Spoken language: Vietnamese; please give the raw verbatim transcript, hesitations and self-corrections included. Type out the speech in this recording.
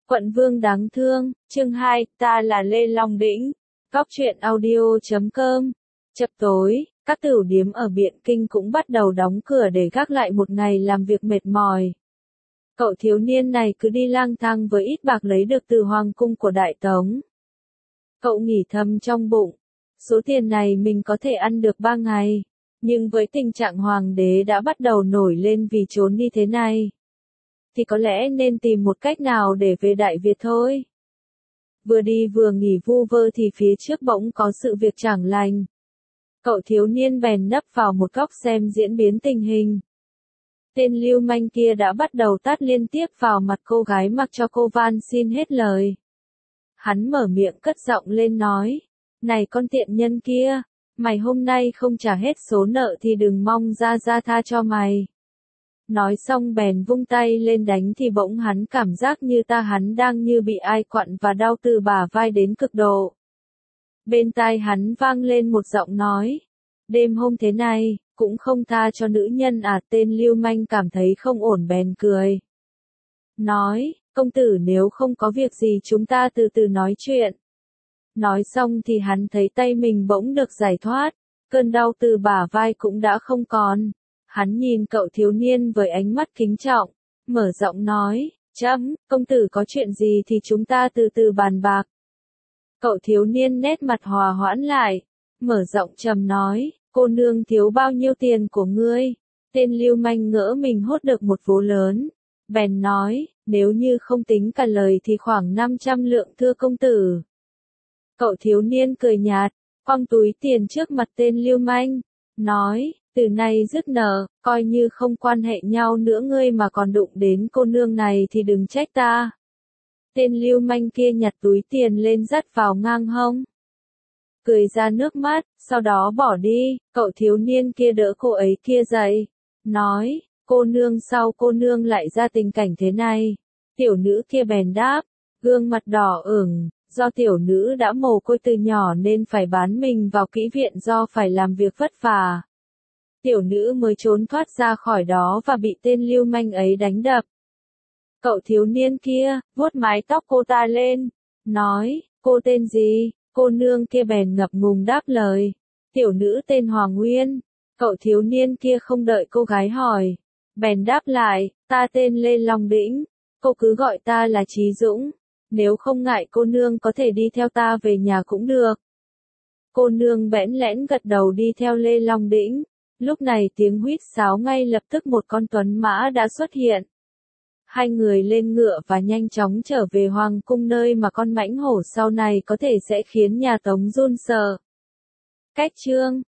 Quận Vương đáng thương, chương hai, ta là Lê Long Đĩnh. Góc truyện audio chấm com. Chập tối, các tửu điếm ở Biện Kinh cũng bắt đầu đóng cửa để gác lại một ngày làm việc mệt mỏi. Cậu thiếu niên này cứ đi lang thang với ít bạc lấy được từ hoàng cung của Đại Tống. Cậu nghĩ thầm trong bụng, số tiền này mình có thể ăn được ba ngày, nhưng với tình trạng hoàng đế đã bắt đầu nổi lên vì trốn đi thế này, thì có lẽ nên tìm một cách nào để về Đại Việt thôi. Vừa đi vừa nghỉ vu vơ thì phía trước bỗng có sự việc chẳng lành. Cậu thiếu niên bèn nấp vào một góc xem diễn biến tình hình. Tên lưu manh kia đã bắt đầu tát liên tiếp vào mặt cô gái mặc cho cô van xin hết lời. Hắn mở miệng cất giọng lên nói, này con tiện nhân kia, mày hôm nay không trả hết số nợ thì đừng mong ra ra tha cho mày. Nói xong bèn vung tay lên đánh thì bỗng hắn cảm giác như ta hắn đang như bị ai quặn và đau từ bả vai đến cực độ. Bên tai hắn vang lên một giọng nói, đêm hôm thế này, cũng không tha cho nữ nhân à. Tên lưu manh cảm thấy không ổn bèn cười. Nói, công tử nếu không có việc gì chúng ta từ từ nói chuyện. Nói xong thì hắn thấy tay mình bỗng được giải thoát, cơn đau từ bả vai cũng đã không còn. Hắn nhìn cậu thiếu niên với ánh mắt kính trọng, mở giọng nói, chấm, công tử có chuyện gì thì chúng ta từ từ bàn bạc. Cậu thiếu niên nét mặt hòa hoãn lại, mở giọng trầm nói, cô nương thiếu bao nhiêu tiền của ngươi? Tên lưu manh ngỡ mình hốt được một vố lớn, bèn nói, nếu như không tính cả lời thì khoảng năm trăm lượng thưa công tử. Cậu thiếu niên cười nhạt, quăng túi tiền trước mặt tên lưu manh, nói, từ nay dứt nợ, coi như không quan hệ nhau nữa, ngươi mà còn đụng đến cô nương này thì đừng trách ta. Tên lưu manh kia nhặt túi tiền lên dắt vào ngang hông, cười ra nước mắt, sau đó bỏ đi. Cậu thiếu niên kia đỡ cô ấy kia dậy, nói, cô nương sao cô nương lại ra tình cảnh thế này? Tiểu nữ kia bèn đáp, gương mặt đỏ ửng, do tiểu nữ đã mồ côi từ nhỏ nên phải bán mình vào kỹ viện do phải làm việc vất vả. Tiểu nữ mới trốn thoát ra khỏi đó và bị tên lưu manh ấy đánh đập. Cậu thiếu niên kia, vuốt mái tóc cô ta lên, nói, cô tên gì? Cô nương kia bèn ngập ngùng đáp lời, tiểu nữ tên Hoàng Nguyên. Cậu thiếu niên kia không đợi cô gái hỏi, bèn đáp lại, ta tên Lê Long Đĩnh, cô cứ gọi ta là Trí Dũng, nếu không ngại cô nương có thể đi theo ta về nhà cũng được. Cô nương bẽn lẽn gật đầu đi theo Lê Long Đĩnh. Lúc này tiếng huýt sáo ngay lập tức một con tuấn mã đã xuất hiện. Hai người lên ngựa và nhanh chóng trở về hoàng cung nơi mà con mãnh hổ sau này có thể sẽ khiến nhà Tống run sợ. Cách chương